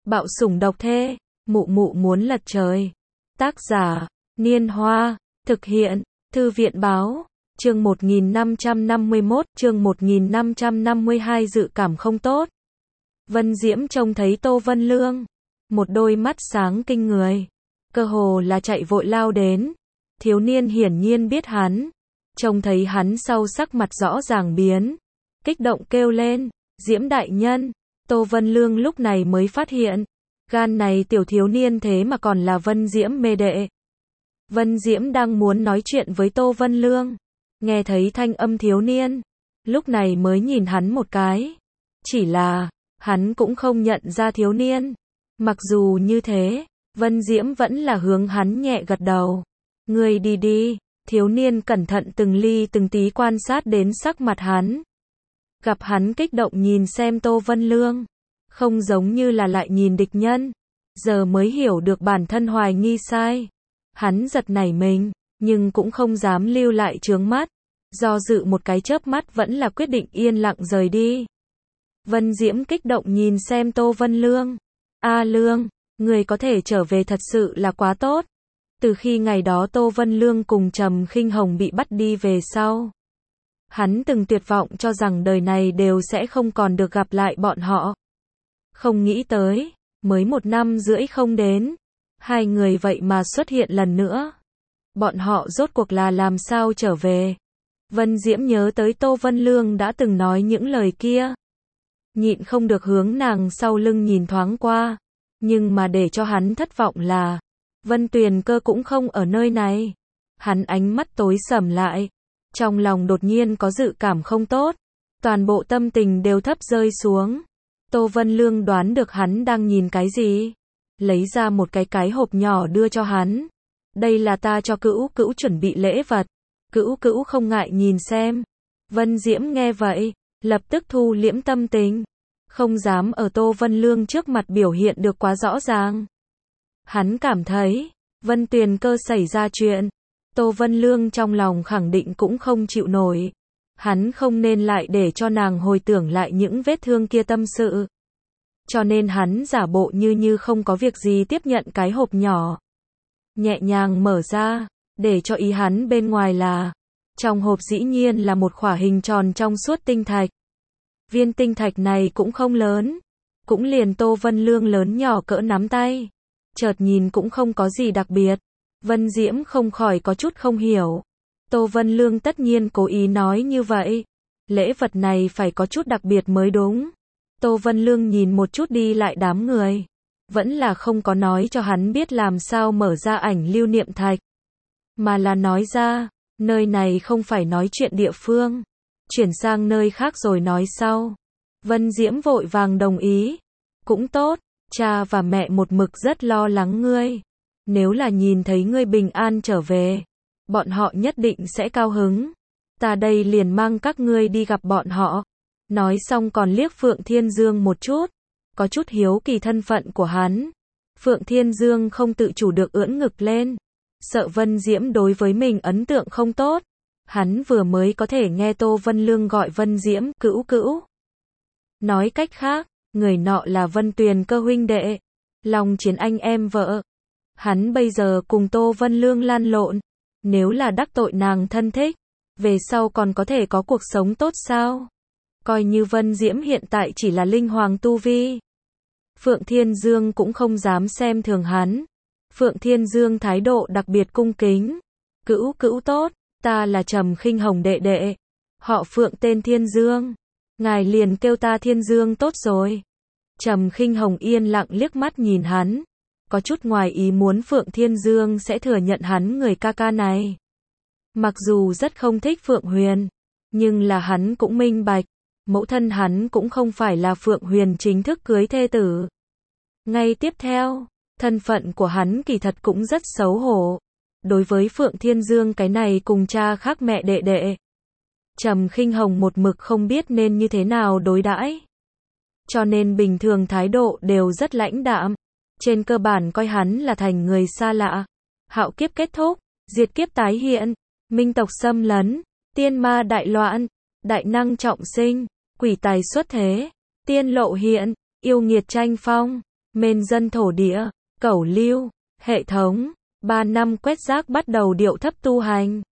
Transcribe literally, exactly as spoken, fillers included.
Bạo sủng độc thê, mụ mụ muốn lật trời. Tác giả, Niên Hoa, thực hiện, Thư viện báo, chương một nghìn năm trăm năm mươi mốt, chương một nghìn năm trăm năm mươi hai dự cảm không tốt. Vân Diễm trông thấy Tô Vân Lương, một đôi mắt sáng kinh người, cơ hồ là chạy vội lao đến. Thiếu niên hiển nhiên biết hắn, trông thấy hắn sau sắc mặt rõ ràng biến, kích động kêu lên, Diễm đại nhân. Tô Vân Lương lúc này mới phát hiện, gan này tiểu thiếu niên thế mà còn là Vân Diễm mê đệ. Vân Diễm đang muốn nói chuyện với Tô Vân Lương, nghe thấy thanh âm thiếu niên, lúc này mới nhìn hắn một cái. Chỉ là, hắn cũng không nhận ra thiếu niên. Mặc dù như thế, Vân Diễm vẫn là hướng hắn nhẹ gật đầu. Ngươi đi đi, thiếu niên cẩn thận từng ly từng tí quan sát đến sắc mặt hắn. Gặp hắn kích động nhìn xem Tô Vân Lương, không giống như là lại nhìn địch nhân, giờ mới hiểu được bản thân hoài nghi sai. Hắn giật nảy mình, nhưng cũng không dám lưu lại chướng mắt, do dự một cái chớp mắt vẫn là quyết định yên lặng rời đi. Vân Diễm kích động nhìn xem Tô Vân Lương. A Lương, người có thể trở về thật sự là quá tốt. Từ khi ngày đó Tô Vân Lương cùng Trầm Khinh Hồng bị bắt đi về sau, hắn từng tuyệt vọng cho rằng đời này đều sẽ không còn được gặp lại bọn họ. Không nghĩ tới, mới một năm rưỡi không đến, hai người vậy mà xuất hiện lần nữa. Bọn họ rốt cuộc là làm sao trở về? Vân Diễm nhớ tới Tô Vân Lương đã từng nói những lời kia, nhịn không được hướng nàng sau lưng nhìn thoáng qua, nhưng mà để cho hắn thất vọng là, Vân Tuyền Cơ cũng không ở nơi này. Hắn ánh mắt tối sầm lại, trong lòng đột nhiên có dự cảm không tốt, toàn bộ tâm tình đều thấp rơi xuống. Tô Vân Lương đoán được hắn đang nhìn cái gì, lấy ra một cái cái hộp nhỏ đưa cho hắn. Đây là ta cho Cữu Cữu chuẩn bị lễ vật, Cữu Cữu không ngại nhìn xem. Vân Diễm nghe vậy, lập tức thu liễm tâm tình, không dám ở Tô Vân Lương trước mặt biểu hiện được quá rõ ràng. Hắn cảm thấy, Vân Tuyền Cơ xảy ra chuyện, Tô Vân Lương trong lòng khẳng định cũng không chịu nổi. Hắn không nên lại để cho nàng hồi tưởng lại những vết thương kia tâm sự. Cho nên hắn giả bộ như như không có việc gì tiếp nhận cái hộp nhỏ, nhẹ nhàng mở ra, để cho ý hắn bên ngoài là, trong hộp dĩ nhiên là một khỏa hình tròn trong suốt tinh thạch. Viên tinh thạch này cũng không lớn, cũng liền Tô Vân Lương lớn nhỏ cỡ nắm tay. Chợt nhìn cũng không có gì đặc biệt. Vân Diễm không khỏi có chút không hiểu. Tô Vân Lương tất nhiên cố ý nói như vậy. Lễ vật này phải có chút đặc biệt mới đúng. Tô Vân Lương nhìn một chút đi lại đám người, vẫn là không có nói cho hắn biết làm sao mở ra ảnh lưu niệm thạch, mà là nói ra, nơi này không phải nói chuyện địa phương, chuyển sang nơi khác rồi nói sau. Vân Diễm vội vàng đồng ý. Cũng tốt, cha và mẹ một mực rất lo lắng ngươi. Nếu là nhìn thấy ngươi bình an trở về, bọn họ nhất định sẽ cao hứng. Ta đây liền mang các ngươi đi gặp bọn họ. Nói xong còn liếc Phượng Thiên Dương một chút, có chút hiếu kỳ thân phận của hắn. Phượng Thiên Dương không tự chủ được ưỡn ngực lên, sợ Vân Diễm đối với mình ấn tượng không tốt. Hắn vừa mới có thể nghe Tô Vân Lương gọi Vân Diễm Cữu Cữu. Nói cách khác, người nọ là Vân Tuyền Cơ huynh đệ, lòng chiến anh em vợ. Hắn bây giờ cùng Tô Vân Lương lan lộn, nếu là đắc tội nàng thân thích, về sau còn có thể có cuộc sống tốt sao? Coi như Vân Diễm hiện tại chỉ là linh hoàng tu vi, Phượng Thiên Dương cũng không dám xem thường hắn. Phượng Thiên Dương thái độ đặc biệt cung kính. Cữu Cữu tốt, ta là Trầm Khinh Hồng đệ đệ, họ Phượng tên Thiên Dương, ngài liền kêu ta Thiên Dương tốt rồi. Trầm Khinh Hồng yên lặng liếc mắt nhìn hắn, có chút ngoài ý muốn Phượng Thiên Dương sẽ thừa nhận hắn người ca ca này. Mặc dù rất không thích Phượng Huyền, nhưng là hắn cũng minh bạch, mẫu thân hắn cũng không phải là Phượng Huyền chính thức cưới thê tử. Ngay tiếp theo, thân phận của hắn kỳ thật cũng rất xấu hổ. Đối với Phượng Thiên Dương cái này cùng cha khác mẹ đệ đệ, Trầm Khinh Hồng một mực không biết nên như thế nào đối đãi, cho nên bình thường thái độ đều rất lãnh đạm, trên cơ bản coi hắn là thành người xa lạ. Hạo kiếp kết thúc, diệt kiếp tái hiện, minh tộc xâm lấn, tiên ma đại loạn, đại năng trọng sinh, quỷ tài xuất thế, tiên lộ hiện, yêu nghiệt tranh phong. Mên dân thổ địa, cẩu lưu, hệ thống, ba năm quét rác bắt đầu điệu thấp tu hành.